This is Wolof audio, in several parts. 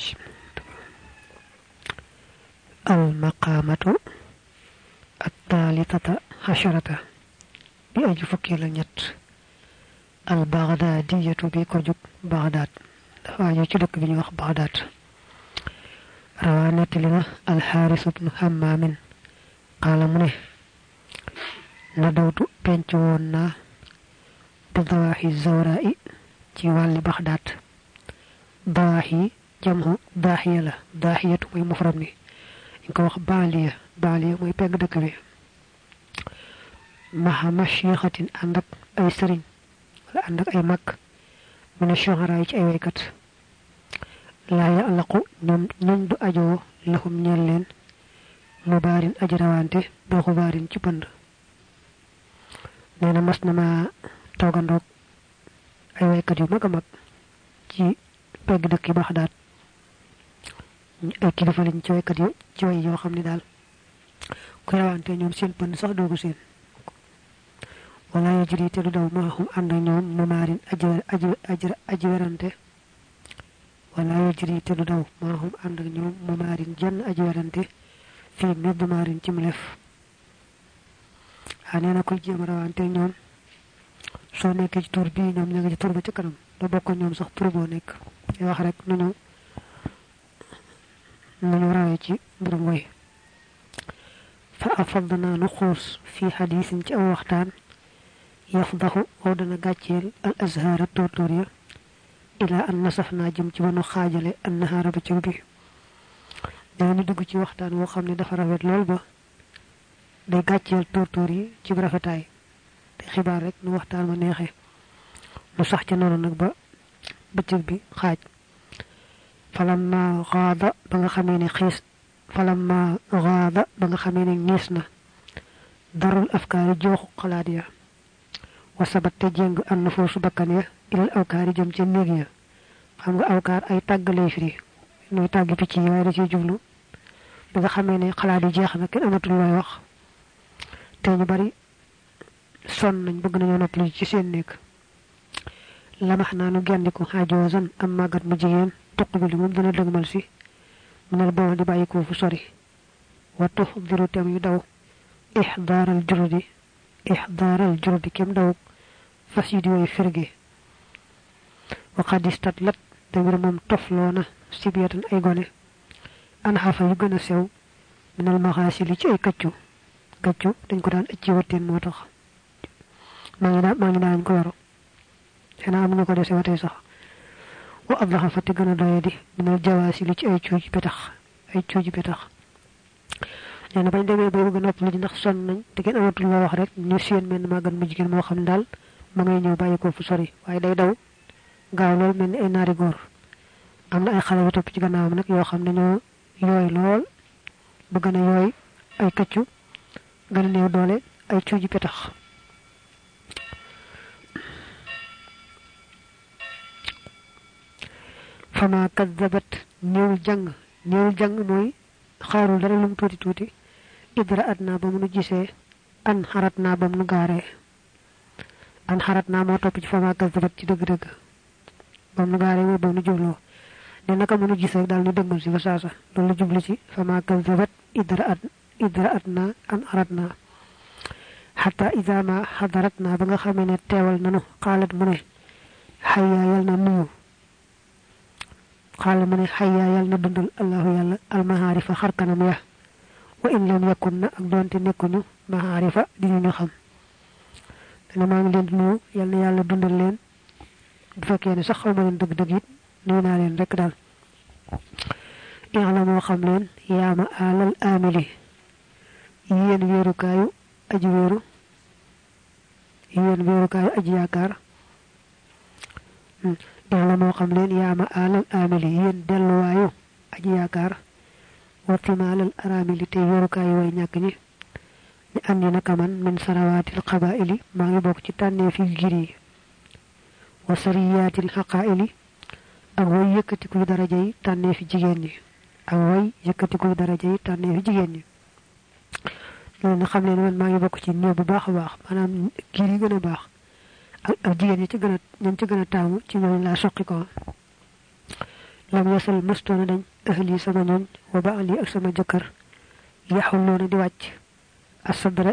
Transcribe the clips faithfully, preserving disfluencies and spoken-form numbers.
المقامة الثالثة عشرة بأجي فكي لنيت البغدادية بيكو جوك بغداد واجي ci dëkk bi ñu wax Baghdad rawanat lina al-Haris ibn Hammam qala mu ne nadawtu pencu won na bi dawahi zawra'i ci wàlli Baghdad dawahi jamhu dahiya la dahiyatu muy mufrad mi ñu ko wax baliya baliya muy pegg dëkk bi maha mashikhatin andak ay sëriñ wala andak ay mak من الشهراء ci ay waykat la ya'laqu ñom ñum du ajo lahum ñel leen mubarin ajrawante do xubarin ci pënd neena mas na ma togandok ay waykat yu maga mag ci pegg dëkk Baghdad ay kilifa lañ ci waykat yu ci way yo xamni dal ku rawante ñom seen pënd sax dogu seen wala yajri te du daw maahum ànd ñoom mumarin aji aji aji aji werante wala yajri te du daw maahum ànd ñoom mumarin jenn aji werante fi midmarin ci mlef anena ko jëm rawante ñoom so nekk ci tour bi ñoom ñanga ci tour ba ci kanam do bokk ñoom sax tour bo nekk wax rek nu ñu nu ñu rawé ci mbirum way fa afadna nukhus fi hadithin ci aw waxtaan يفضح ودنا غاتيل الازهار التورتوريا الى ان نصفنا جم ci banu xaajale النهار بتيو بي dañu dugg ci waxtaan wo xamne dafa rafet lol ba day gatchel tortori ci rafetay te xibaar rek nu waxtaan ma neexé lu sax ci nonu nak ba bëccëg bi xaaj falamma ghada ba nga xamé ni xiss falamma ghada ba nga xamé ni ngisna darul afkaar joxu xalaat ya wasabat te jeng an nafsu bakkan ya ilal awkaari jëm ci neeg ya xam nga awkaar ay tàggalee firi ñuy tàgg picc yi waaye da ciy jublu ba nga xamee ne xalaat yi jeex na kenn amatul looy wax te ñu bari son nañ bëgg nañoo nopp li ci seen nekk lamax naa nu gendiku xaajoosan am màggat mu jigéen tuq bi li moom dana dëgmal si mënal boo di bàyyi ko fu sori wa tuxdiru tem yu daw ixdaaral jurdi ixdaaral jurdi kem daw fasidi way firge wa qad istatlat tamir mom toflona sibiyatan ay gone an hafa yu gëna sew minal maghasil ci ay kaccu kaccu dañ ko daan ci wateen motax ma ngi da ma ngi daan ko yoro xena am ñu ko dessé watay sax wa adha fa te gëna doyadi minal jawasil ci ay ciuji petax ay ciuji petax ñene bañ démé bay bëgg nopp li ndax son nañ te kenn amatul la wax rek ñu seen men magal mu jigéen mo xam dal ma ngay ñëw bayiko fu sori waye day daw gaaw lol melni ay naari góor amna ay xale yu topp ci gannaawam nak yoo xam ne ñoo yooy lool bëgg na yooy ay kaccu gën a néew doole ay cuuji petax fama kadzabat ñëwul jàng ñëwul jàng mooy xaarul dara lu mu tuuti tuuti idra adna ba mu nu gisee an xarat naa ba mu nu gaaree an xarat naa moo topp ci fama kadzabat ci dëgg-dëgg ba mu nu gaaree mooy ba mu nu jubloo ne naka mënu gis rek dal ñu dëggal ci fasaasa loolu jublu ci fama kadzabat idra'at idra'atna an aradna hatta idha ma hadaratna ba nga xamé ne téwal nanu qalat mu ne hayya yalna nuyu qala mu ne hayya yalna dundal allah yalla al maharifa kharkanam ya wa in lam yakun ak donte nekkuñu maharifa di ñu xam dana ma ngi leen nuyu yalla yalla dundal leen bu fekkee ne sax xawma leen dëgg dëgg it ñu na leen rek dal i'lamu xam leen yaama alal amili yeen wéru kaayu aji wéru yeen wéru kaayu aji yaakar i'lamu xam leen yaama alal amili yeen delu waayu aji yaakar wa timalal aramili te wéru kaayu way ñak ñi ni andi naka man min sarawatil qabaili ma ngi bok ci tanne fi giri wa sariyatil haqaili ak way yëkëti ku daraja yi tanne fi jigéen ñi ak way yëkëti ku daraja yi tanne fi jigéen ñi loolu na xam leen man maa ngi bokk ci néew bu baax a baax maanaam kii yi gën a baax ak ak jigéen ñi ci gën a ñan ci gën a taamu ci ñooñu laa soqi ko lam yasal mustona dañ ahli sama ñoñ wa ba'li ak sama jëkkër yaxulloona di wàcc asadra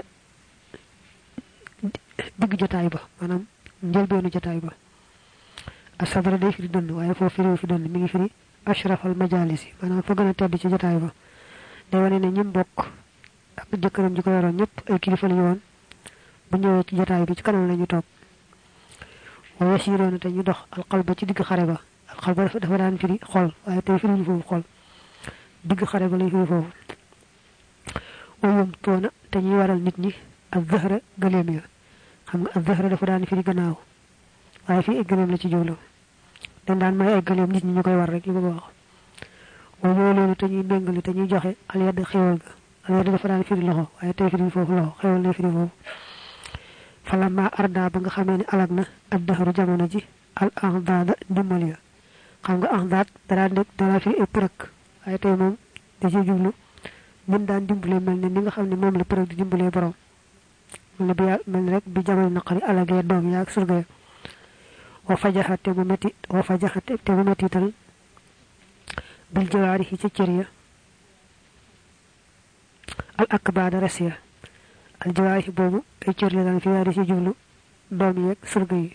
digg jotaay ba maanaam njëlbeenu jotaay ba asadra day firi dënn waaye foofu firi fi dënn mi ngi firi ashrafal majalisi maanaam fa gën a tedd ci jotaay ba day wane ne ñim bokk ak jëkkëram ji ko yoroon ñëpp ay kilifa la yoon bu ñëwee ci jotaay bi ci kanam lañu toog wa yasiroona te ñu dox alqalba ci digg xare ba alqalba dafa daan firi xol waaye tey firi foofu xol digg xare ba lay firi foofu wayum toona te ñuy waral nit ñi ak zahra gëleem ya xam nga ak zahra dafa daan firi gannaaw waaye fii ay gëleem la ci jowlo dañ daan may ay gëleem nit ñi ñu koy war rek li bëgg wax way ñoo loolu te ñuy méngale te ñuy joxe al yadd xewal ga al yadd dafa daan firi loxo waaye tey firi foofu loxo xewal lay firi foofu falama arda ba nga xamee ne alag na ak dahru jamono ji al ahdada ndimbal ya xam nga ahdad dara nekk dara firi ay përëk waaye tey moom da ci jublu mën daan dimbale mel ne ni nga xam ne moom la përëk di dimbalee borom mel ne bi mel rek bi jamono naqari alagee doom ya ak surga ya wa fajaxate mu metti wa fajaxate te mu mettital bil jawaarihi ci cër ya al akbaada rasiya al jawaarihi boobu ay cër la daan fi yaari ci jublu doom yeeg surga yi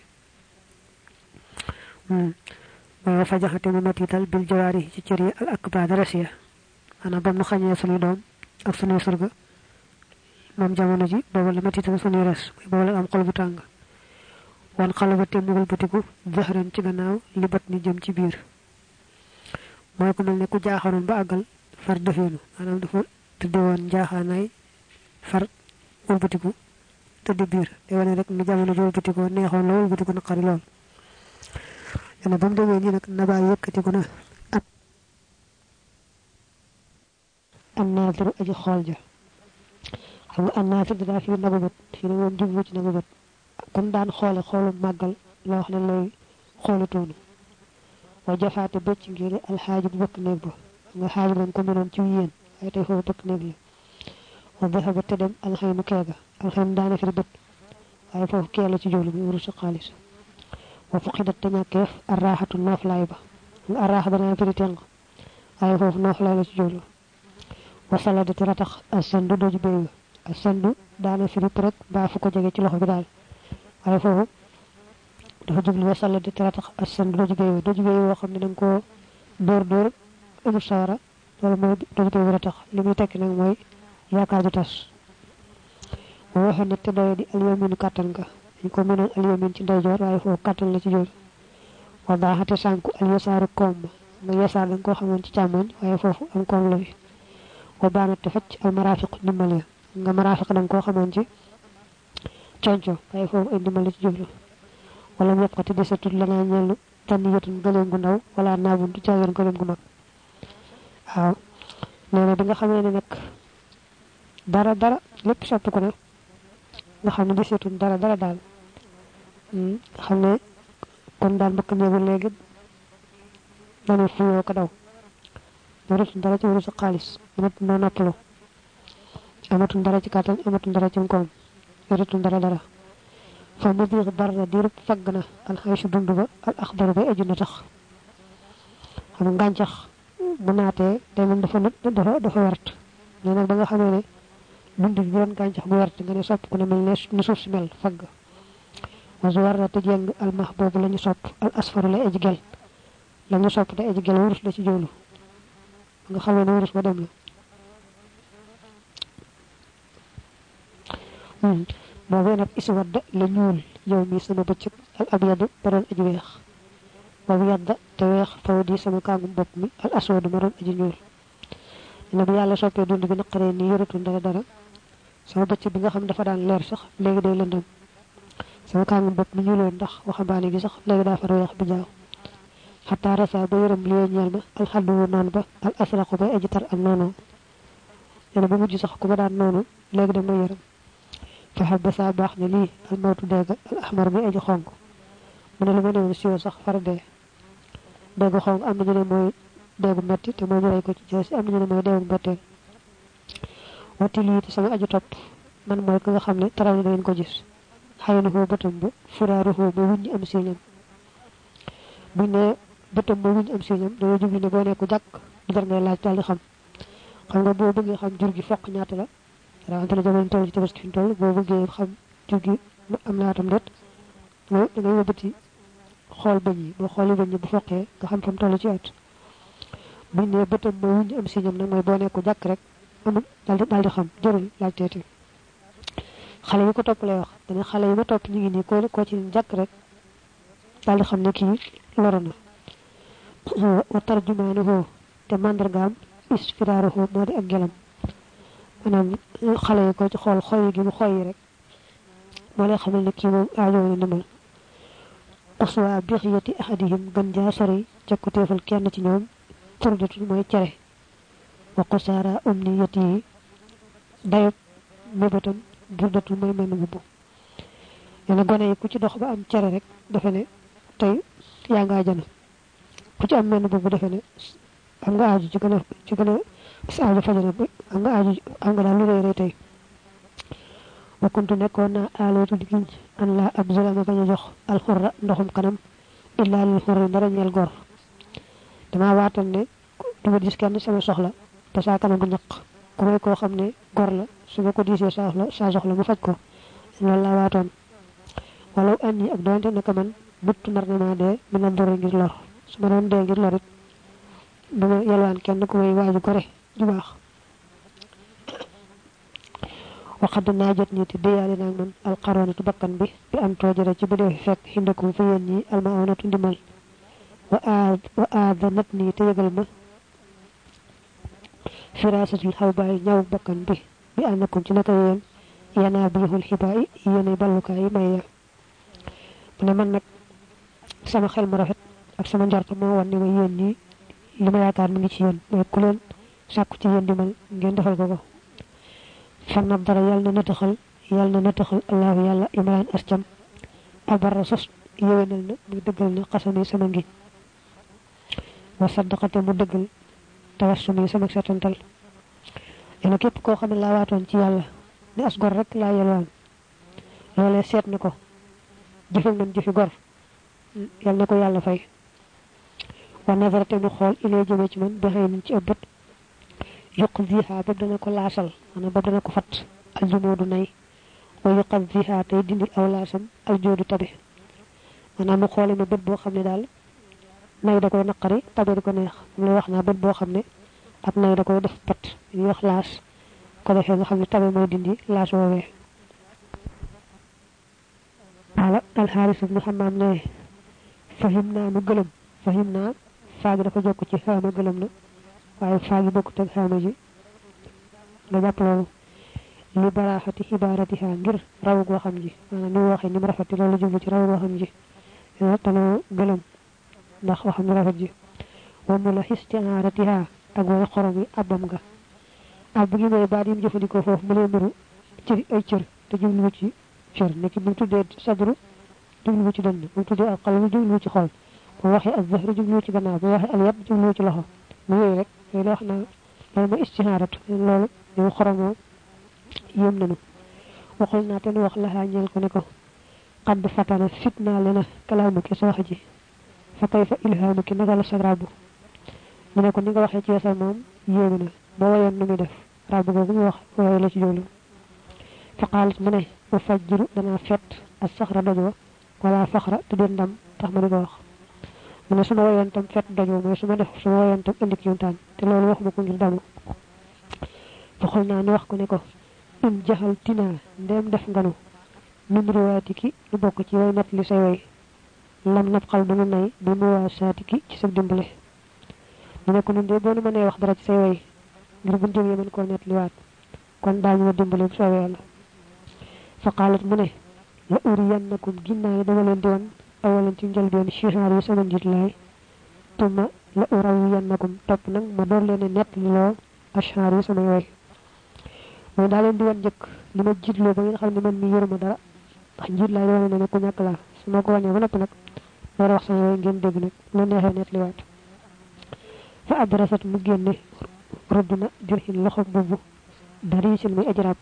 wa fajaxate mu mettital bil jawaarihi ci cër ya al akbaada rasiya ana bam nu xañee suñuy doom ak suñuy surga moom jamono ji boobu la mettital suñuy res boobu la am xol bu tàng wan xalabate mugul batiku zahran ci gannaaw li bat ni jëm ci biir mooy ku mel ne ku jaaxaroon ba àggal far defeenu maanaam dafa tëdde woon jaaxaanaay far wëlbatiku tëdde biir day wane rek nu jamono ji wëlbatikoo neexoon la wëlbatiku naqari lool yana ba mu demee nii nag nabaa yëkkatiku na ab am naatiru aji xool ja xam nga am naatir daa fi nagu bët fii ne moom jublu ci nagu bët kon daan xoole xoolu màggal la wax ne lay xoolatoonu wa jafaate bëcc ngir alxaaji bu bëkk néeg ba nga xaaji lañ ko mënoon ci yéen waaye tey foofu bëkk néeg la wa dahaba te dem alxaynu keega alxaynu daana firi bët waaye foofu kee la ci jowlu mu wuru sa xaalis wa fuqidat te ñàkkeef arraaxatu nooflaay ba nga arraaxa danaa firi teng waaye foofu nooflaay la ci jowlu wa saladati ratax asandu doju béy asandu daana firi rek baa fu ko jege ci loxo bi daal waaye foofu dafa jublu wa saladati ratax asandu doju béy doju béy woo xam ne da nga koo dóor dóor amul sawara loolu mooy doju béy ratax li muy tekki nag mooy yaakaar ju tas wa waxe ne te doye di alyaminu kàttan nga dañ ko mënoon alyamin ci ndeyjoor waaye foofu kàttan la ci jooju wa baaxate sànku alyasaaru koom nga yasaar dañ koo xamoon ci càmmoñ waaye foofu am koom la fi wa baanat te facc al marafiq ndimbal ya nga marafiq dañ koo xamoon ci conco waaye foofu ay ndimbal ci jublu wala mu yëpp te desatul la naa ñellu tann yotun gëleem gu ndaw wala naabun du caageen gëleem gu mag waaw nee na bi nga xamee ne nag dara dara lépp soppi ko ne nga xam ne desatul dara dara daal xam ne kon daal mbëkk néegu léegi dana fuyoo ko daw yoratul dara ci wëru sa xaalis amatul noo noppalu amatul dara ci kàttan amatul dara ci koom yoratul dara dara fa mu biir barra diirub fagg na alxaysu dund ba al axdaru bay aju na tax xam ngàncax bu naatee day moom dafa dafa dafa wert mais nag ba nga xamee ne dund bi doon gàncax bu wert nga ne sopp ku ne mel ne ni suuf si mel fagg wasu war na te jeng al max boobu la ñu sopp al asfaru la aji gel la ñu sopp te aji gel wurus la ci joolu nga xamee ne wurus ba dem la boobee nag isi wadda la ñuul yow mi sama bëccëg al abyadu ba doon aji weex boobu yadda te weex faw di sama kàngum bopp mi al aswadu ma doon aji ñuul dina bu yàlla soppee dund bi naqaree nii yoratul dara dara sama bëccëg bi nga xam dafa daan leer sax léegi day lëndëm sama kàngum bopp mi ñuuloon ndax waxambaane gi sax léegi daa far weex bi jaaw xataa rasa ba yërëm li ñeel ma alxaddu wu noonu ba al asraqu bay aji tar ak noonu yéen ba mujj sax ku ma daan noonu léegi dem na yërëm faxal ba saa baax ne lii al mawtu dégg al ahmar bi aji xonk mu ne lu ma newoon siwo sax far dee dégg xonk am na ñu ne mooy déggu metti te mooy ñu rey ko ci jeesi am na ñu ne mooy déggu mbetteel wati lii te sama aju topp man mooy ki nga xam ne taral na ngeen ko gis xëy na foo bëtam ba furaaru foo ba wuñ am siñam buñ ne bëtam mo wuñ am siñam dañu jublu ne bo nekku jak du dar ngay laaj dal di xam xam nga bo bëgg xam jur gi fokk ñaata la rawante la jamono toll ci tabaski fi toll bo bëgg xam jur gi am laatam det mo da ngay wëbati xol bañ yi bo xoli bañ yi bu fokkee nga xam fam toll ci at bu ne bëtam mo wuñ am siñam nak moy bo nekku jak rek amul dal dal di xam jërul laaj tété xalé yi ko top lay wax dañu xalé yi ma top ñi ngi ni ko ko ci jak rek dal di xam ne ki lorona wa tarjumanuhu te mandargam isfiraruhu modi ak gelam manam xalé yi ko ci xol xoy gi mu xoy rek mo lay xamal ne ki mom aajo ni ndimbal uswa bixiyati ahadihim gan ja sori ci ko tefal kenn ci ñoom turdatu moy ciare wa qasara umniyati dayop mebatam durdatu moy men bu yana gone yi ku ci dox ba am ciare rek dafa ne tay ya nga jana ku ci am men bu dafa ne am nga aaju ci gëna ci gëna sa aaju fajana am nga aaju am nga lu reey tay wa kuntu nekona alatu dikin an la abzala ma baña jox al khurra ndoxum kanam illa lil khurri dara ñel gor dama watal ne duma gis kenn sama soxla te sa kanam du ñak ku may ko xamne gor la su ma ko disé sa soxla sa soxla mu faj ko loolu la waatoon walaw anni ak doonte naka man buttu nar na ma dee mi na dore ngir lor su ma doon dee ngir lorit dama yalwaan kenn ku may waaju gore ju baax waxad naajat ni te deyaale naag man alqaronatu bakkan bi bi am toojare ci bu dee fekk hindakum fa yéen ñi almaonatu ndimal wa aad wa aadanat ni te yëgal ma firasatul xawbaay ñaw bakkan bi bi annakum ci naka yéen yana bihul xibaay yéene ballukaay may ya mu ne man nag sama xel mu rafet ak sama njort moo wan ni ma yéen ñi li ma yaakaar mu ngi ci yéen mooy ku leen sàkku ci yéen dimal ngeen defal ko ko fan na dara yàlla na nataxal yàlla na nataxal allahu yàlla imran ascam abarra sos yewenal na muy dëggal na xasami sama ngi wa saddaqate mu dëggal tawassumi sama setantal ena képp koo xam ne laa waatoon ci yàlla ne as gor rek laa yelwaan loolee seet na ko jëfal nañ jëfi gor yàlla na ko yàlla fay wa nazarate mu xool ilee jëme ci man bi xëy nañ ci ëbbët yuqdiha ba dana ko laasal maanaam ba dana ko fat aljumoodu nay wa yuqdiha tey dindil aw laasam aljoodu tabe maanaam mu xoole ma bët boo xam ne daal nay da koy naqari tabe di ko neex mu wax naa bët boo xam ne ak nay da koy def pat ñu wax laas ko defee nga xam ne tabe mooy dindi laas woowee ala alxaaris ibnu xamaam ne fahim naa nu gëlëm fahim naa faagi dafa jokk ci xaama gëlëm na waaye faagi bokkut ak xaama ji nga jàpp loolu li baraxati xibaaratiha ngir raw goo xam ji maanaam ni waxee ni mu rafet loolu jublu ci raw goo xam ji tanoo gëlëm ndax waxam ni rafet ji wa mu la istiaaratiha ak way xorom yi abam nga ab gi mooy baat yi mu jëfandikoo foofu mu lee mbiru cëri ay cër te jublu ci cër nekki bu tuddee sadru jublu ci dënn bu tuddee al qalbu jublu ci xol bu waxee al zahru jublu ci gannaaw bu waxee al yad jublu ci loxo mu yooyu rek yooyu la wax naa loolu mooy istihaarat loolu ñu xoromoo yëm nañu waxul naa te nu wax laxaa ñeel ko ne ko qad fatana fitna lana kalaamu ki sa wax ji fa kayfa ilhaamu ki naka la sa rabu mu ne ko ni nga waxee ci yasal moom yéemu na boo wayoon nu muy def rabu googu ñu wax waaye la ci jowlu fa qaalat mu ne mu fajjiru danaa fett ak saxra dojoo wala faxra te den ndam tax ma di ko wax mu ne suma wayoon tam fett dojoo mooy suma def suma wayoon tam indi kiimtaan te loolu waxuma ko ngir damu fa xul naa ni wax ko ne ko in jaxal tinaa ndem def nganu min riwaatiki lu bokk ci way net li say way lam nab xal dunu nay bi mu waa saatiki ci sa dimbale mu ne ko nun de boo nu mënee wax dara ci say way ngir bu jógee mën koo net liwaat kon daañu ma dimbale bu soobee yàlla fa qaalat mu ne la uriyannakum ginnaaw dama leen di woon awalan ci njëlbeen shihaar yi sama njiit laay tuma la urawiyannakum topp nag ma door leen net li loo ashhaar yi sama way mooy daa leen di wan njëkk li ma jiitloo ba ngeen xam ne man mi yoruma dara ndax njiit laay wane ne ne ku ñàkk laa su ma ko wanee ba noppi nag door wax sama way ngeen dégg nag lu neexee net liwaat fa adrasat mu génne rudduna dirhin loxo boobu dariisin muy ajrab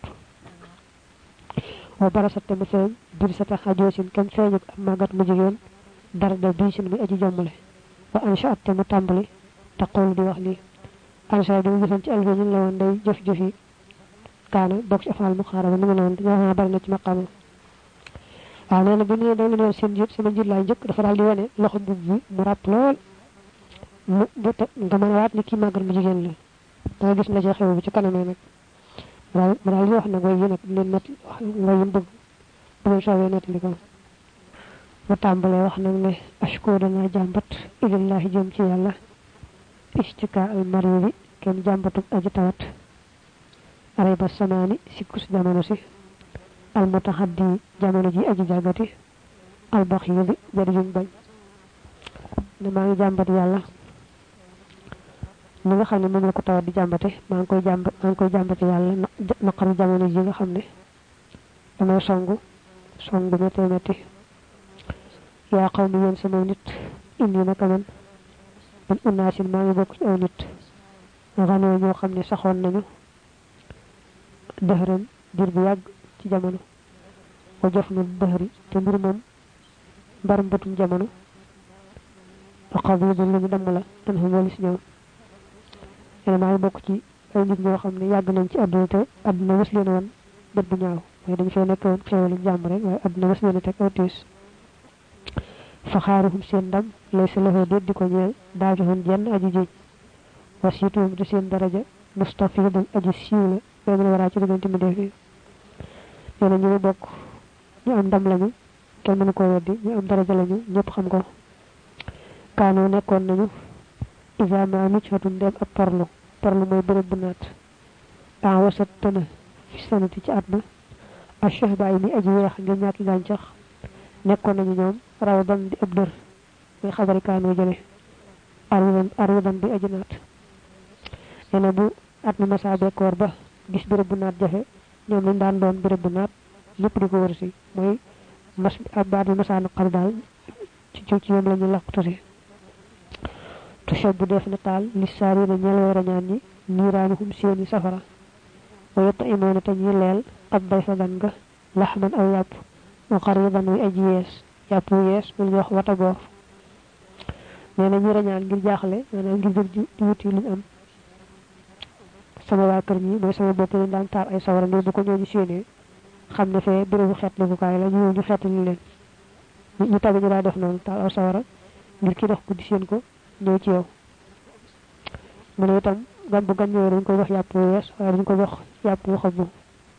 wa barasat te mu feeñ bir sa tax ajoosin kam feeñuk am màggat mu jigéen dara da diisin muy aji jommale wa anshaat te mu tàmbali taqul di wax lii ansha bi mu gisoon ci alfa ñu la woon day jëf jëfi kaana bokk ci afaal mu xaaraba ni mu la woon dañoo xam bari na ci maqaama waaw nee na bi mu dañ leen seen jiit sama jiit laay njëkk dafa daal di wane loxo mbubb bi mu ràpp lool mu bu nga mën a waat ni kii màggal mu jigéen la da nga gis la ci xew bi ci kanamee nag daal mu daal di wax nag way yi nag leen net wax way yi bëgg bu leen soobee net li ko mu tàmbalee wax nag ne ashko danaa jàmbat ilallahi jëm ci yàlla istika al mariri kenn jàmbatu aji tawat arayba samaani sikkus jamono si al mutahaddi jamono ji aji jàggati al baxiyudi jadi yuñ bañ ne maa ngi jàmbat yàlla li nga xam ne moom la ko tawat di jàmbate maa ngi koy jàmbat maa ngi koy jàmbate yàlla naqaru jamono ji nga xam ne damay songu songu métti métti yaa xaw mi yéen sama nit indi naka man man unaasin maa ngi bokk ci aw nit xanoo ñoo xam ne saxoon nañu dëxëram dir bu yàgg ci jamono wa jof na dëxëri te mbir moom mbar mbatum jamono wa xabidu lu ñu damm la an xum walis ñoom ene maa ngi bokk ci ay nit ñoo xam ne yàgg nañ ci àdduna te àdduna wës leen woon bët bu ñaaw waaye dañ fee nekk woon xewalu jàmm rek waaye àdduna wës leen teg aw tiis fa xaaruhum seen ndam lay sa loxo déet di ko ñeel daajoxun jenn aji jiiñ wasiituhum di seen daraja mustafidan aji siiw la bee mën waraa ci diggante mi def yi nee na ñu mu bokk ñu am ndam lañu kenn mënu ko weddi ñu am daraja lañu ñëpp xam ko kaanoo nekkoon nañu isa ma nuc xatun ndem ab parlu parlu mooy bërëb bu naat en wasat tëna fi sanati ci at ma a cheikh ba ay ni aji weex ngir ñàkki gàncax nekkoon nañu ñoom raw dan di ab dër muy xabari kaanoo jële arwidan arwidan di aji naat nee na bu at mi masa bekkoor ba gis bërëb bu naat jafe ñoom lañ daan doon bërëb bu naat ñëpp di ko wër si mooy mas ab baat bi masa naqar daal ci ci ci ñoom la ñu làqtu si tushab bu def na taal li saari na ñeel way rañaan ñi niiraanuhum seeni safara wa yetta imoona te ñi leel ab bay fa gan nga laxman aw yàpp wa xaridan wi aji yees yàpp wu yees mu ñu wax wata boor nee na ñi rañaan ngir jaaxle maanaam ngir jóg di wuti luñ am sama waa kër ñi mooy sama bopp lañ daan taal ay sawara ngir bu ko ñooñu séenee xam ne fee bérébu xeetlikukaay la ñu ñu xeetali leen ñu tabi ñu daa def noonu taal aw sawara ngir ki dox guddi seen ko ñëw ci yow mu ne itam gan bu gan ñëwee dañ ko jox yàpp wu yees waaye dañ ko jox yàpp wu xobu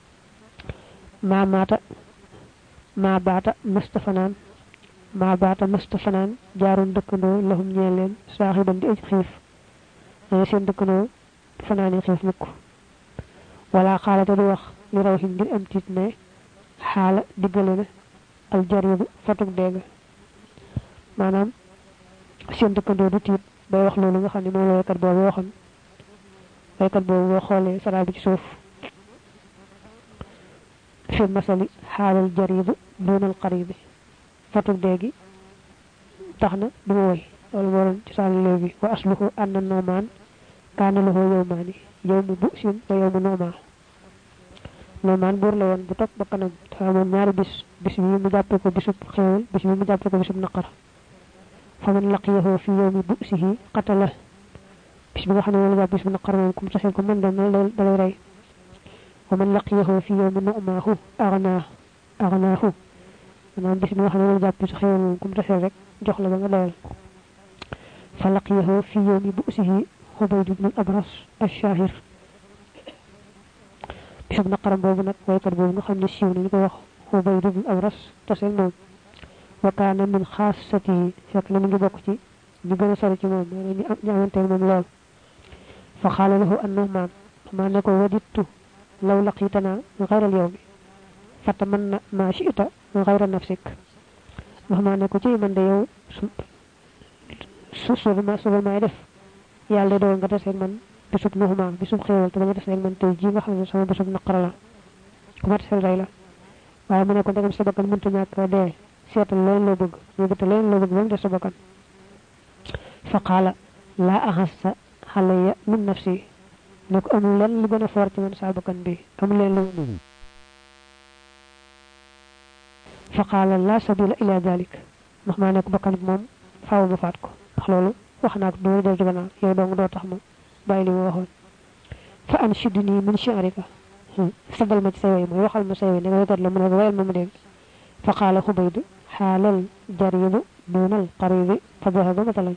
maa maata maa baata mësta fanaan maa baata mësta fanaan jaaroon dëkkandoo lahum ñeel leen saaxiban di aj xiif ne seen dëkkandoo fanaani xiif mukk wala xaalata du wax li raw xin ngir am tiit ne xaala diggale na al jaribu fatug dégg maanaam seen dëkkandoo du tiit bay wax loolu nga xam ne moom la waykat boobu waxoon waykat boobu boo xoolee saraa bi ci suuf fi masali xaalal jaribu dunal xaribi fatug déggi tax na du ma woy loolu moo doon ci sàll léegi wa asluhu anna noomaan kaana lahu yawmaani yawmu bu'sin wa yawmu noomaa noomaan buur la woon bu topp ba kanam dafa amoon ñaari bis bis bi mu jàppee ko bisub xéewal bis bi mu jàppee ko bisub naqar fa man laqiyahu fi yawmi bu'sihi qatala bis bi nga xam ne moom la jàpp bis bu naqar moom kum taxee ko mën dem da lay rey wa man laqiyahu fi yawmi nu'maahu aghnaa aghnaahu maanaam bis bi nga xam ne moom la jàpp bisu xéewal moom kum taxee rek jox la ba nga doyal fa laqiyahu fi yawmi bu'sihi Xubayd ibn al-Abras ash-Shahir bisub naqaram boobu nag waykat boobu nga xam ne siiw nañu ko wax Xubayd ibn al-Abras taseel moom wa kaana min xaasatihi fekk na mu ngi bokk ci ñu gën a sori ci moom ñu amanteel moom lool fa xaala lahu an-Nu'maan maa ne ko wadittu law laqiitanaa xayral yawmi fatamanna maa shi'ta xayra nafsik wax maa ne ko ci man de yow su su ma su may def yàlla doon nga taseeg man bisub nuxuma bisub xéewal te ba nga taseeg man tey ji nga xam ne sama bisub naqara la ku ma taseel rey la waaye mu ne ko ndegam sa bakkan mënta ñàkk dee seetal leen loo bëgg ñu bëgg leen loo bëgg ba mu des sa bakkan fa qaala laa axassa xalaya min nafsi ne ko amul leen lu gën a foor ci man saa bakkan bi amul leen lu fa qaala laa sabila ila dalik ndax maa ne ko bakkan bi moom faaw ma faat ko ndax loolu wax naa ko du del ci gannaaw yow dong doo tax ma bàyyi li ma waxoon fa anshidni min shi'rika sagal ma ci say way mooy waxal ma say way ne nga waykat la mu ne wayal ma mu dégg fa qaala xubaydu xaalal jaribu dunal qaribi fa dahaba matalan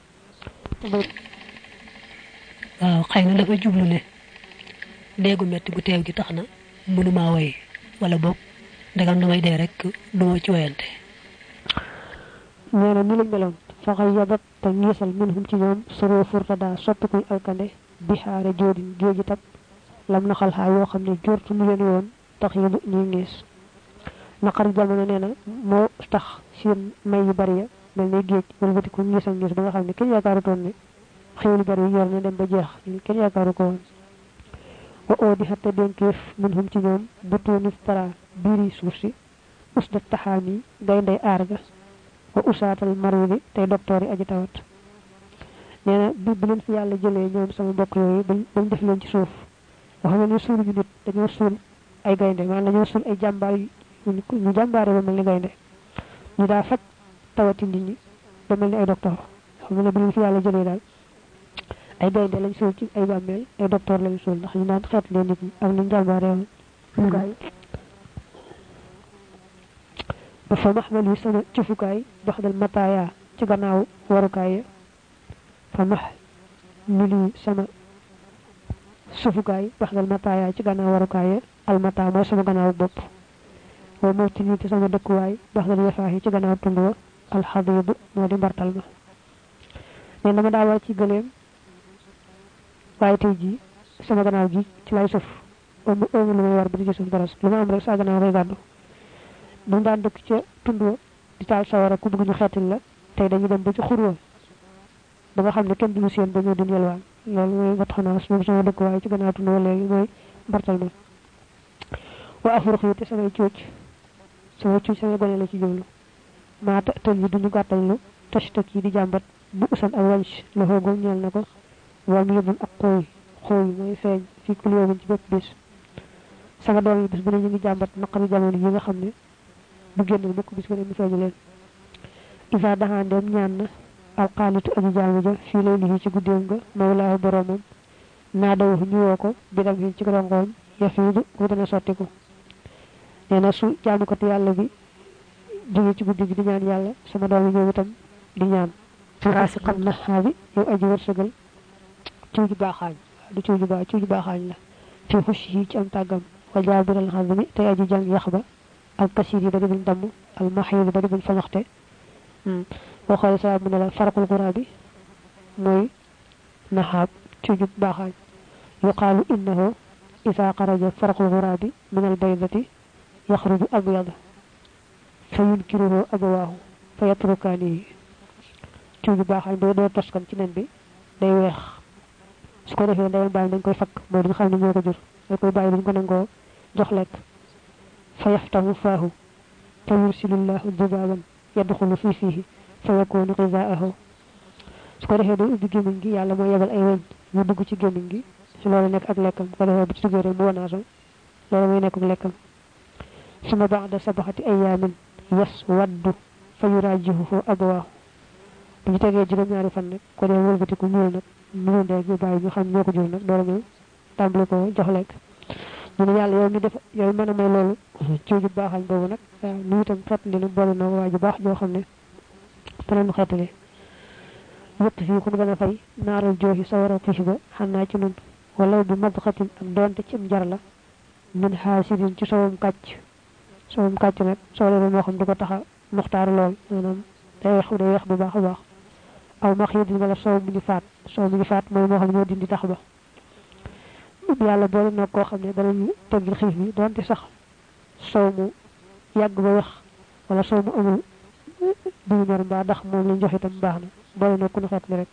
waaw xëy na dafa jublu ne déegu metti gu teew gi tax na mënuma way wala boog ndegam damay dee rek du ma ci wayante nee na ni lañ meloon fa xayyabat te ñiisal minhum ci ñoom suro furtada soppikuy alkande bihaare joodin géeji tab lam na xal xaa yoo xam ne jortu lu leen woon tax yi ñuy ngiis naqari jamono nee na moo tax seen may yu bari ya mel ne géej wëlbati ko ngiis ak ngiis ba nga xam ne kenn yaakaarutoon ne xewlu bari yor na dem ba jeex kenn yaakaaru ko woon wa oo di xatte denkeef minhum ci ñoom butuuni tara biiri suuf si usdat taxaami gayndey aar ga wa usaatal maridi tey docteur yi aji tawat nee na bi bi leen fi yàlla jëlee ñoom sama mbokk yooyu bañ def leen ci suuf wax nga ne suul ñu nit dañoo suul ay gaynde maanaam dañoo suul ay jàmbaar ñu jàmbaare ba mel ni gaynde ñu daa faj tawati nit ñi ba mel ni ay docteur xam nga ne bi leen fi yàlla jëlee daal ay gaynde lañ suul ci ay bàmmeel ay docteur lañ suul ndax ñu naan xeet leen nit ñi ak ñu jàmbaare woon gaay ba fa maxmal yi sama cufukaay dox dal mataaya ci gannaaw warukaay ya fa max mili sama sufukaay dox dal mataaya ci gannaaw warukaay ya almata mooy sama gannaaw bopp wa mawti ni ci sama dëkkuwaay dox dal yafaax ci gannaaw tund wa alxadiibu moo di mbartal ma ne dama daa war ci gëleem waaye tey jii sama gannaaw gi ci lay suuf ëmb ëmb lu may war ba di ci suuf dara lu ma am rek saa gannaaw koy gàddu duñ daan dëkk ca tund wa di taal sawara ku bëgg ñu xeetil la tey dañuy dem ba ci xurwa ba nga xam ne kenn duñu seen ba ñëw di yelwaan loolu mooy ba tax naa moom sama dëkk waaye ci gannaaw tund wa léegi mooy mbartal ma wa afurux yi te samay cuuc samay cuuc samay gone la ci jublu maa ta tël yi duñu gàttal lu tashtak yi di jàmbat bu usan ak wànc la xoogoo ñeel na ko wam yëbun ak xooy xooy mooy feeñ fii ku yoomin ci bépp bis sama doom yi bis bu ne ñu ngi jàmbat naqari jamono yi nga xam ne bu génn bokk bis bu ne mu feeñu leen isa daxandeem ñaan na alxaalitu aji jaamu ja fii lay lii ci guddeem ga mawlaahu boromam naa daw ñu woo ko bidam hin ci rongoñ yafiidu mu dana sottiku nee na su jaamukati yàlla bi jóge ci guddi gi di ñaan yàlla sama doom yi ñoom itam di ñaan raasi xam na xaabi yow aji wërsëgal cuuju baaxaañ du cuuju baa cuuju baaxaañ la fi xus yi ci am tàggam wa jaabiral xazmi tey aji jàng yax ba al kasir yi bari buñ damm al maxiir yi bari buñ fañaxte boo xoolee saa mu ne la farqul xuraa bi mooy naxaab cuuju baaxaañ yuqaalu innahu isa xaraja farqul xuraa bi min al baydati yaxruju abyad fa yunkiruhu abawaahu fa yatrukaanihi cuuju baaxaañ boo doo toskan ci nen bi day weex su ko defee ndeyam bàyyi dañ koy fakk mooy duñ xam ne ñoo ko jur dañ koy bàyyi duñ ko nangoo jox lekk fa yaftahu faahu fa yursilullahu dubaaban yadxulu fii fiihi fa yakunu xizaahu su ko defee day ubbi gémmiñ gi yàlla mooy yebal ay weñ ñu dugg ci gémmiñ gi su loolu nekk ak lekkam su ko defee bu ci duggee rek mu wanaaso loolu mooy nekk ak lekkam suma ba'da sabaxati ayaamin yas waddu fa yuraajihuhu abawaahu bu ñu tegee juróom-ñaari fan nag ko dee wëlbatiku ñuul nag ñu ndee gi bàyyi ñu xam ñoo ko jur nag doora ñëw tàmbali ko jox lekk ñu ne yàlla yow mi def yow mën a may loolu cuuju baaxañ boobu nag waaw ñu itam xeetali nu boole na waa ju baax joo xam ne danañu xeetali yëpp fii ku nu gën a fay naaral jooxi sa war a xiif ba xam naa ci nun wala bi madxatin ak doonte ci am jar la min xaasirin ci sowum kàcc sowum kàcc nag soo leen moo xam du ko tax a muxtaaru lool maanaam day weex day weex bu baax a baax aw ma xiidin wala soow mu ñu faat soow mu ñu faat mooy moo xam ne moo dindi tax ba yàlla boole nag koo xam ne danañu teggil xiif bi doonte sax soow mu yàgg ba wax wala soow mu amul duñu ñor mbaa ndax moom lañ jox itam baax na boole nag ku ñu xeet li rek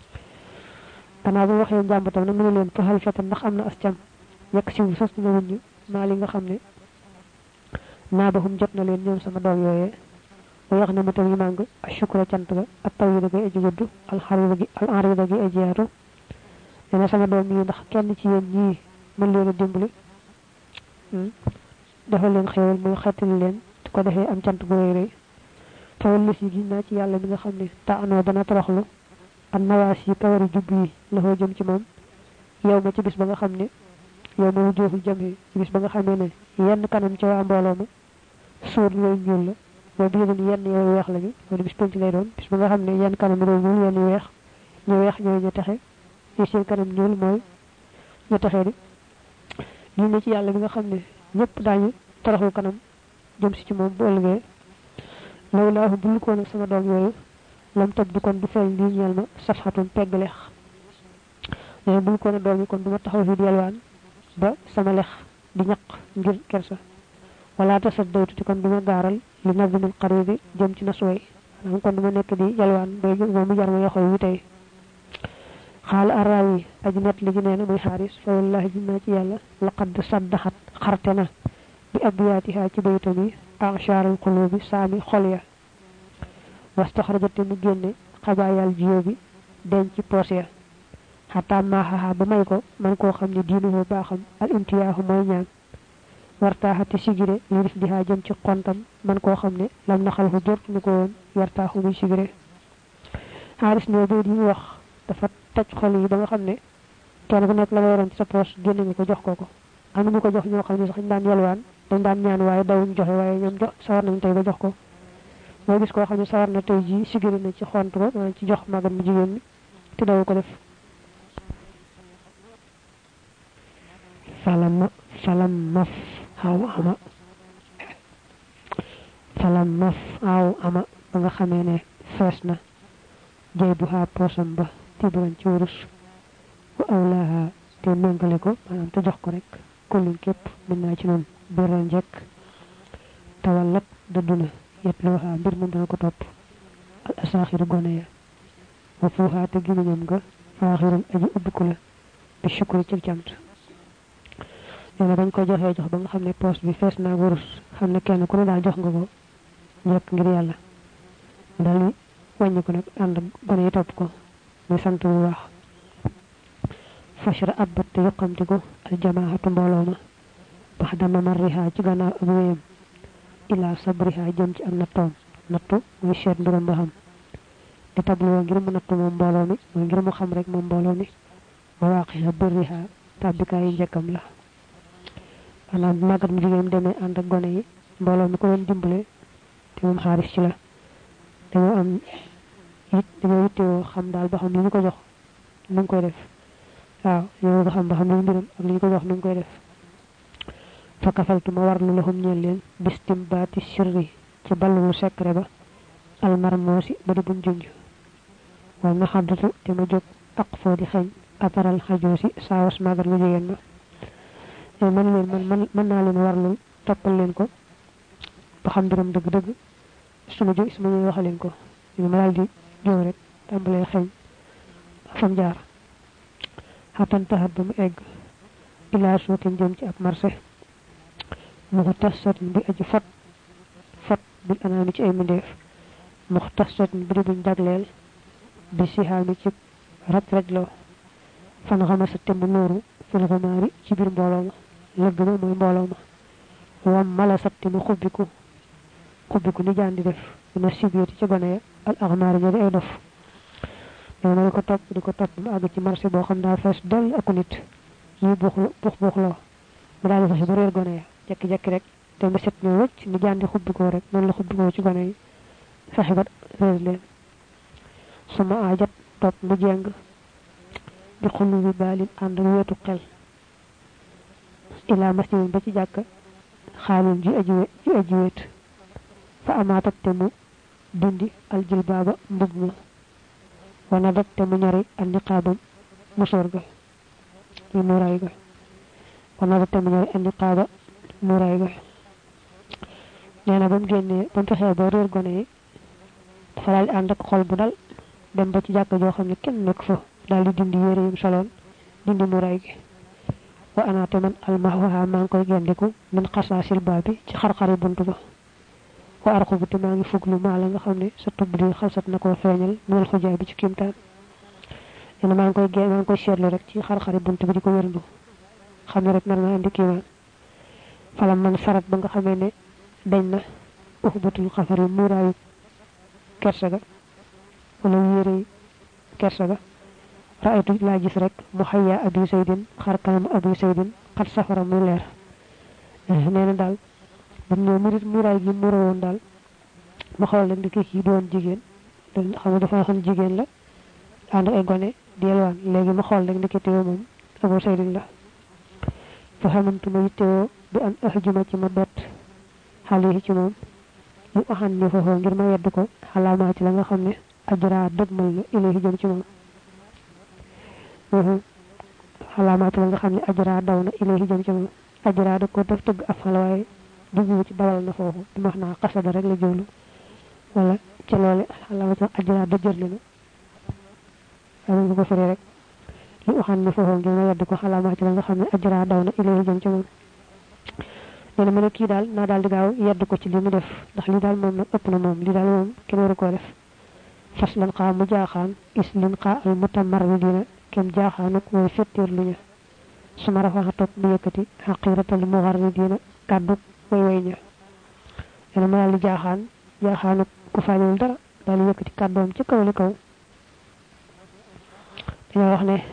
gannaaw bu waxee njàmbatam nag mu ne leen faxal fetan ndax am na as cam yekk si wu sos na wuñu maa li nga xam ne naa baxum jot na leen ñoom sama doom yooyee wa yax na mu tam yi màng a shukra cant ga ak taw yi da ngay aji gudd alxarida gi al enrida gi aji yaatu nee na sama doom yi ndax kenn ci yéen ñii mën leen a dimbali defal leen xéewal muy xettali leen su ko defee am cant gu rëy rëy tawal lis yi gis naa ci yàlla mi nga xam ne ta anoo dana toroxlu an nawasi kawari jubbi la ho jëm ci mom yow ma ci bis ba nga xamne yow mo joxul jami ci bis ba nga xamne ne yenn kanam ci wa mbolo ma soor lay ñul la bo bi ñu yenn yow weex lañu wala bis penc lay doon bis ba nga xamne yenn kanam do ñu yenn weex ñu weex ñoy ñu taxé ci seen kanam ñul moy ñu taxé di ñu ne ci yalla bi nga xamne ñepp dañu taraxu kanam jëm ci ci mom bo ëlgé lawlaahu bul ko nak sama doom yoyu lam tab du kon du fay li ñal ma safhatun pegglex mais bul ko na doom yi kon duma taxaw fi yalwaan ba sama lex di ñak ngir kersa wala tasaddaytu ci kon duma garal li nazmul qaribi jëm ci nasway am kon duma nek di yalwaan bay mu jar ma yoxoy wi tay xal arawi ajnat li neena muy haris fa wallahi jinna ci yalla laqad saddahat khartana bi abiyatiha ci baytami أعشار القلوب سامي خليا واستخرجت من جنة قبايا الجيوب دنج بوسيا حتى ما ها بمايكو من كو خمني دينه باخم الانتياه موي ñaan wartaxati sigire li def diha jëm ci kontam man ko xamne lam naxal fu jort ni ko won wartaxu muy sigire haris ne do di wax dafa taj xol yi ba nga xamne kenn ku nek la waron ci sa poche genn ni ko jox koko am ñu ko jox ñoo xamne sax daan yalwaan dañ daan ñaan waye dawuñ joxe waye ñom jox sawar nañ tay ba jox ko mo gis ko xamni sawar na tay ji sigiri na ci xont ko ci jox magam mu jigeen ni te daw ko def falam falam maf haw ama falam maf haw ama ba nga xamé ne fess na jey bu ha posam ba tibran ci wurus wa awlaha te mengalé ko manam te jox ko rek ko lu kep mën na ci non beral jek tawallat daduna yetluha bir mu dana ko top al asakhir gone ya wa fuha te gina ñam nga fakhirun aji ubbiku la bi shukri ci cant ñene dañ ko joxe jox ba nga xamne poste bi fess na wurus xamne kenn ku ne dal jox nga ko ñek ngir yalla dal wañu ko nak and gone yi top ko muy sant bu wax fashra abbat yuqamtiku al jamaahatu mboloma baxda mamarriha ci gana ak wéyam ila sabriha jëm ci ak nattom nattu muy seet mbiram ba xam di tablu ngir mu nattu moom mbooloo mi mooy ngir mu xam rek moom mbooloo mi wa waqiha birriha tabikaay njëkkam la ana magat mu jigéen demee ànd ak gone yi mbooloo mi ko doon dimbale te moom xaaris ci la dañoo am it dañoo yittewoo xam daal ba xam li ñu ko jox nu ngi koy def waaw yow ba xam ba xam li mbiram ak li ñu ko jox nu ngi koy def fakafaltu ma warlu lahum ñeel leen bistimbaati sirri ci ballu secret ba al marmosi ba du junj wal na xaddatu te ma jóg aqfo di xeñ ataral xajoosi saawas magal mu jigéen ma e man leen man man man naa leen warlu toppal leen ko ba xam mbiram dëgg dëgg suma jóg suma ñuy waxaleen ko ñu ma daal di jóg rek tàmbalee xeñ fam jaar xatan taxat ba mu egg ilaa suutin jëm ci ab marché muxtasat bi aji fat fat bil anami ci ay mindeef muxtasat bi buñ dagleel bi sihami ci rat rajlo fan xamasa te mu nooru fil xumaari ci biir mbooloo ma lëgg ma mooy mbooloo ma wam mala satti mu xubbiku xubbiku ni jaan di def dina sibieti ci gone ya al axmaari ña di ay dof yow na ko topp di ko topp mu àgg ci marché boo xam daa fees dell ak nit ñuy buux buux buuxloo mu daal di fexe ba réer gone ya jekki jekki rek te mu set ñoo wëcc ni jaan di xubbikoo rek noonu la xubbikoo ci gone yi fexe ba réer leen sama aajat topp mu jeng di xullu bi baalin ànd ak weetu xel ila masjidin ba ci jàkka xaalin ji aji ji aji wet fa amaatat te mu dindi al jilbaaba mbub ma wana dat te mu ñari al niqaabam musor ga yi muraay ga wana dat te mu ñari al niqaaba muraay ga neena bam génnee bam fexee ba réer gone yi dafa daal di ànd ak xol bu dal dem ba ci jàkka joo xam ne kenn nekk fa daal di dindi yére yim soloon dindi muraay gi wa ana te man almahwaha maa ngi koy gendiku min xasaasil baabi ci xar-xari buntu ba wa arxubu te maa ngi fuglu maa la nga xam ne sa tubb di xalsat na koo feeñal minal xujaay bi ci kimtaan neena maa ngi koy maa ngi koy seetlu rek ci xar-xari buntu bi di ko wérndu xam ne rek nar na andi kiimaan falam man sarat ba nga xamee ne dañ na uxbatul xafari muraayu kersa ga wala yére kersa ga raaytu la gis rek muhayya abi saydin xar kanam abi saydin xat safara muy leer neena dal bu ñu murit muray gi mu rawon dal ma xol leen di ki doon jigen xam dafa xam jigen la and ay gone di yelwaan legi ma xol rek ndikete mom abu saydin la fa xamantu ma yittewoo bi an ahjuma ci ma bett xale ci moom mu axan ni foofu ngir ma yedd ko xalaamaa ci la nga xam ne ajra dëgmal na ilahi jëm ci moom xalaamaa ci la nga xam ne ajra daw na ilahi jëm ci moom ajra da ko def tëgg af xala waaye dugg ci dawal na foofu di wax naa xasada rek la jowlu wala ci loole xalaamaa ci ajra da jërli na am nga ko fere rek li waxan ni foofu ngir ma yedd ko xalaamaa ci la nga xam ne ajra daw na ilahi jëm ci moom dina mëna ki dal na dal di gaaw yedd ko ci limu def ndax li dal mom nak ëpp na mom li dal mom kenn waru ko def faslan qa mu jaaxaan islin qa al mutamarridina kem jaaxaanu ko fettir lu ñu suma rafa top mu yëkëti haqiratul mugharridina kaddu way way ña dina mëna li jaaxaan jaaxaanu ku fañul dara dal yëkëti kaddom ci kaw li kaw dina wax ne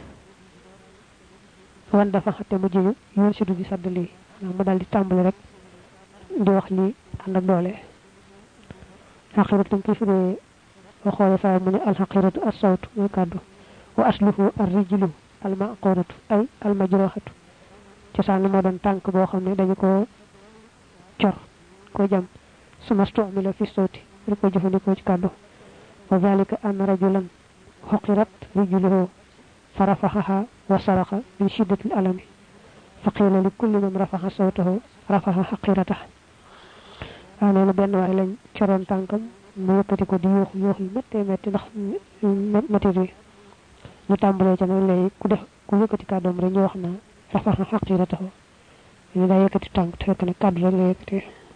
wan dafa xatte mu jiñu yoon ci du di saddali mu dal di tambali rek di wax li and ak doole haqiratu kifre wa khawla fa min al haqiratu as-sawt wa kaddu wa asluhu ar-rijlu al-maquratu ay al-majruhatu ci sanu mo don tank bo xamne dañu ko cior ko jam suma stu'mila fi sawti ko jëfandiko ci kaddu wa zalika an rajulan haqirat rijluhu farafaha wa saraha min shiddati al-alami فقيل لكل من رفع صوته رفع حقيرته انا لا بن واي lañ ciaron tankam mu yëkëti ko di yox yox metti metti ndax metti di ñu tambalé ci nak lay ku def ku yëkëti kaddom rek ñu wax na rafa haqiratahu ñu da yëkëti tank fekk na kaddu rek la yëkëti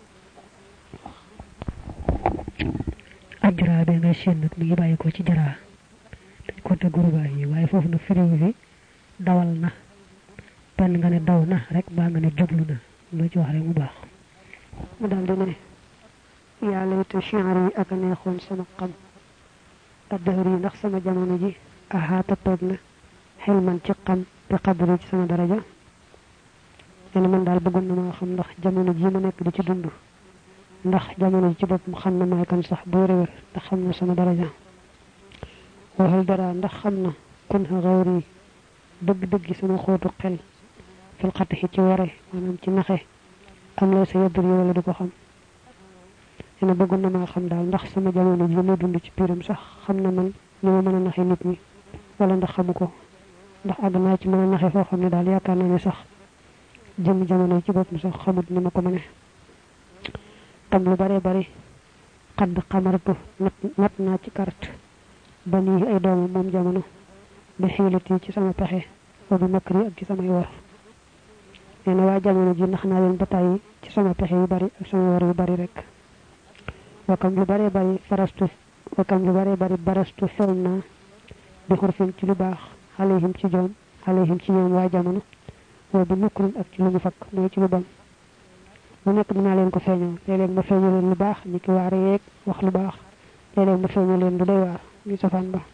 ajra be nga seen nak mi bayyi ko ci jara dañ ko te guru bayi waye fofu na firi fi dawal na ben nga ne daw na rek ba nga ne jublu na lo ci wax rek mu baax mu dal di ne ya layta shi'ri ak neexon sama xam adhari ndax sama jamono ji ahata togna xelman ci xam bi qadri ci sama daraja ene man dal bëggon na ma xam ndax jamono ji ma nekk di ci dund ndax jamono ji ci bop mu xam na may kan sax bu rewer ndax xam na sama daraja waxal dara ndax xam na kun gawri dëgg dëgg sama xootu xel fil xatihi ci ware manam ci naxe am la sa yadri wala du ko xam ina bëggon na ma xam daal ndax sama jamono ji ma dund ci biiram sax xam na man ni ma mën a naxe nit ñi wala ndax xamu ko ndax àgg naa ci mën a naxe foo xam ne daal yaakaar na ne sax jëm jamono ci boppam sax xamut ni ma ko mëne tam lu bare bare xadd xamaratu nat naa ci carte ba nii ay doomu moom jamono bi xiilati ci sama pexe wa bi makri ak ci samay war nee na waa jamono ji nax naa leen ba tàyyi ci sama pexe yu bari ak sama war yu bari rek wakam lu bare bari farastu wakam lu bare bari barastu feeñ naa bi xurfin ci lu baax alayhim ci joom alayhim ci ñoom waa jamono wa bi mukrin ak ci lu ñu fakk mooy ci lu bon mu nekk dinaa leen ko feeñoo léeg-léeg ma feeñu leen lu baax ni ki waare yeeg wax lu baax léeg-léeg ma feeñu leen lu doy waar ni safaan ba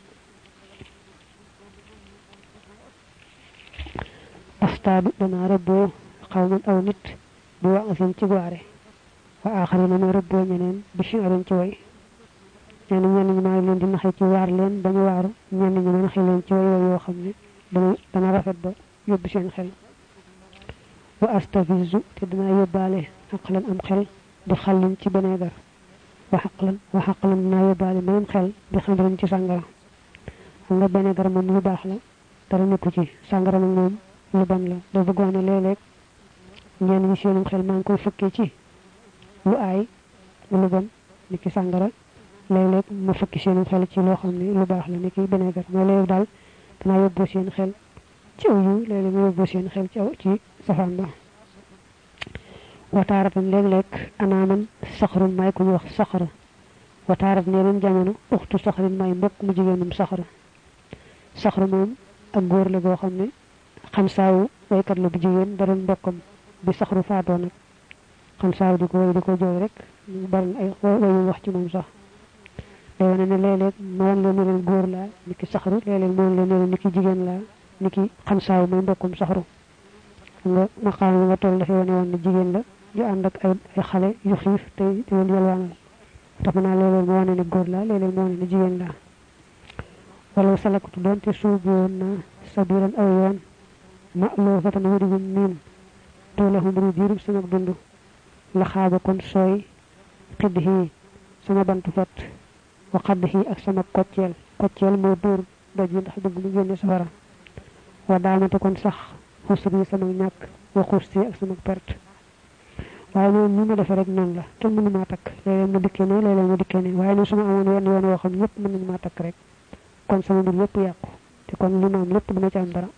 astaadu dana rëbboo xawman aw nit bi waasin ci waare wa axarina ma rëbboo ñeneen bi shi'rin ci way ñenn ñenn ñi maa ngi leen di naxe ci waar leen bañu waaru ñenn ñi ma naxe leen ci way way yoo xam ne dana dana rafet ba yóbbu seen xel wa astafizu te dana yóbbaale aqlan am xel di xallin ci beneegar wa xaqlan wa xaqlan dana yóbbaale meneen xel di xamrin ci sàngara xam nga beneegar moom lu baax la dara nekku ci sàngara nag moom lu ban la da bëggoon a léeg-léeg ñenn ñi seenum xel maa ngi koy fëkkee ci lu aay lu bon ni ki sàngara léeg-léeg ma fëkki seenum xel ci loo xam ne lu baax la ni ki beneegar mais léeg daal dana yóbbu seen xel ci aw yu léeg-léeg ma yóbbu seen xel ci aw ci safaan ba wataaratan léeg-léeg anaaman saxarun may ku ñu wax saxara wataarat neeneen jamono uxtu saxarin may mbokk mu jigéenum saxara saxara moom ak góor la goo xam ne xam saawu waykat la bu jigéen da doon mbokkam bi saxru faatoo nag xam saawu di ko way di ko jooy rek bari ay wayu wax ci moom sax day wane ne léeg-léeg moom la ne leen góor laa ni ki saxaru léeg-léeg moom la ne leen ni ki jigéen laa ni ki xansaaw muy mbokkum saxaru nga maqaam nga toll dafay wane woon ne jigéen la ju ànd ak ay ay xale yu xiif te di leen yalwaanal tax naa léeg-léeg moo wane ne góor laa léeg-léeg moo wane ne jigéen laa wala salakatu doonte suubu woon na sabiran aw yoon ma loo fatan wadi bu miin toolahum ru diirub sama dund la xaaba kon sooy xidd xii sama bantu fat wa xadd xii ak sama kocceel kocceel moo dóor doj yi ndax bëgg mu génne safara wa daamate kon sax xusr yi sama ñàkk wa xusti ak sama perte waaye noonu ni ma defe rek noonu la kenn mënu maa takk léeg-léeg ma dikkee ne léeg-léeg ma dikkee ne waaye ne su ma amoon wenn yoon woo xam ñëpp mën nañu maa takk rek kon sama mbir yëpp yàqu te kon li ma am lépp duma ci am dara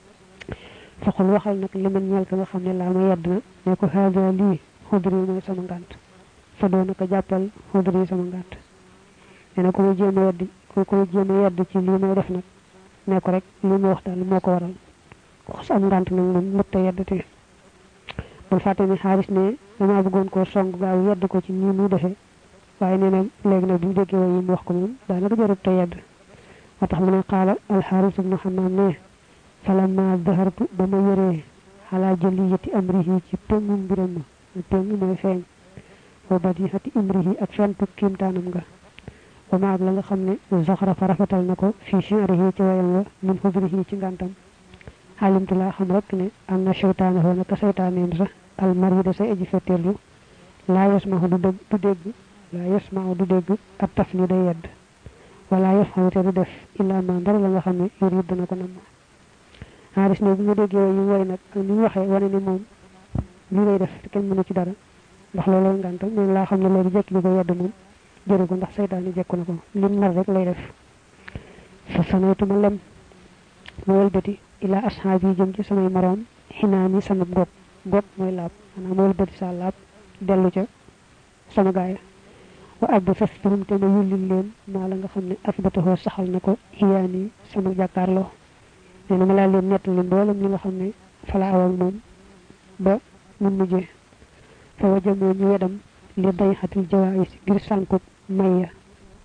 faxul waxal nag li man ñeel ka nga xam ne laa ma yedd na ne ko haada lii xudri mooy sama ngànt fa doo naka jàppal xudri sama ngànt nee na ko ma jéem a yedd ko ko jéem a yedd ci lii may def nag ne ko rek lii ma wax daal moo ko waral ko xas am ngànt nag moom mëtt a yedd te bul fàtte ni xaaris ne dama bëggoon koo song gaaw yedd ko ci nii muy defee waaye nee na léegi nag bi mu déggee way yi mu wax ko moom daanaka jarut te yedd moo tax mu ne qaala alxaaris ibnu xamaam ne falamma dahartu ba ma yëree xalaa jëliyati amrihi ci pengu mbiram ma pengu mooy feeñ wa badihati imrihi ak fentu kiimtaanam nga wa ma ak la nga xam ne zaxara fa rafetal na ko fii shi'rihi ci wayam wa min xudrihi ci ngàntam xaalimtu laa xam rek ne am na seytaane xoo naka seytaaneen sa almarida say aji fetteerlu laa yasmahu du dégg du dégg laa yasmahu du dégg ak taf ni day yedd wala yafxalu te du def illaa ma dara la nga xam ne yurid dana ko namm xaaris ne bu ma déggee yu woy nag ak ni mu waxee wane ne moom lii lay def te kenn mënu ci dara ndax looloo ngàntal moom laa xam ne léegi jekk li ko yedd moom jëru ko ndax seytaane jekku na ko lim nar rek lay def fa sanaytuma lem ma wëlbati ila ashaabi yi jëm ci samay moroom xinaani sama gog gog mooy laab maanaam ma wëlbati sa laab dellu ca sama gaaya wa abdu fasturum te ma yullil leen maa la nga xam ne asbataxoo saxal na ko xiyaani sama jàkkaarloo nee na ma laa leen nett li mboolem li nga xam ne fala awal moom ba mu mujjee fa wajamoo ñu wedam li day xatil jawaayis ngir sànkub may ya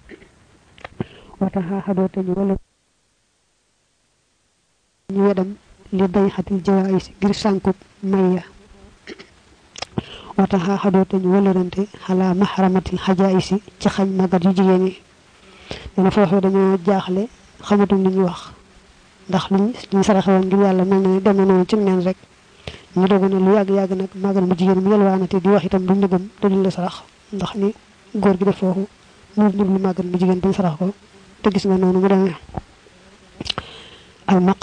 wata xaaxadoo te ñu wala ñu wedam li day xatil jawaayis ngir sànkub may ya wata xaaxadoo te ñu wëlërante xalaa maxramatil xajaayisi ci xañ magat yu jigéen yi dana foofu dañoo jaaxle xamatuñ li ñu wax ndax liñ liñ saraxewoon ngir yàlla mel na ne dem na noonu ci neen rek ñu dogu ne lu yàgg-yàgg nag magal mu jigéen mu yelwaanate di wax itam duñ la gëm te duñ la sarax ndax ni góor gi def foofu nur nur lu magal mu jigéen bañ sarax ko te gis nga noonu mu demee al